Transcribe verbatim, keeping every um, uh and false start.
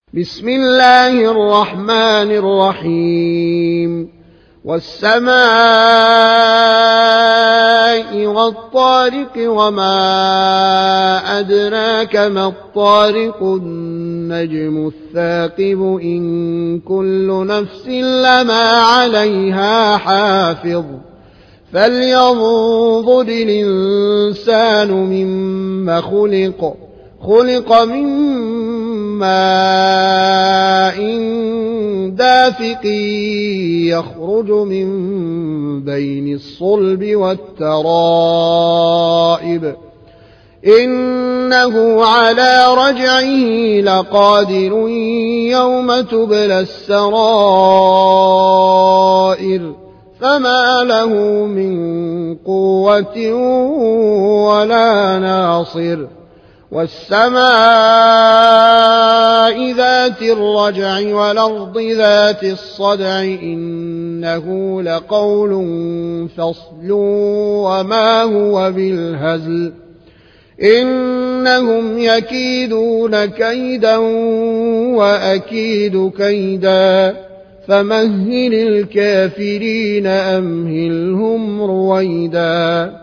بسم الله الرحمن الرحيم والسماء والطارق وما أدراك ما الطارق النجم الثاقب إن كل نفس لما عليها حافظ فلينظر الإنسان مما خلق خلق من ماء دافق يخرج من بين الصلب والترائب إنه على رجعه لقادر يوم تبلى السرائر فما له من قوة ولا ناصر والسماء ذات الرجع والأرض ذات الصدع إنه لقول فصل وما هو بالهزل إنهم يكيدون كيدا وأكيد كيدا فمهل الكافرين أمهلهم رويدا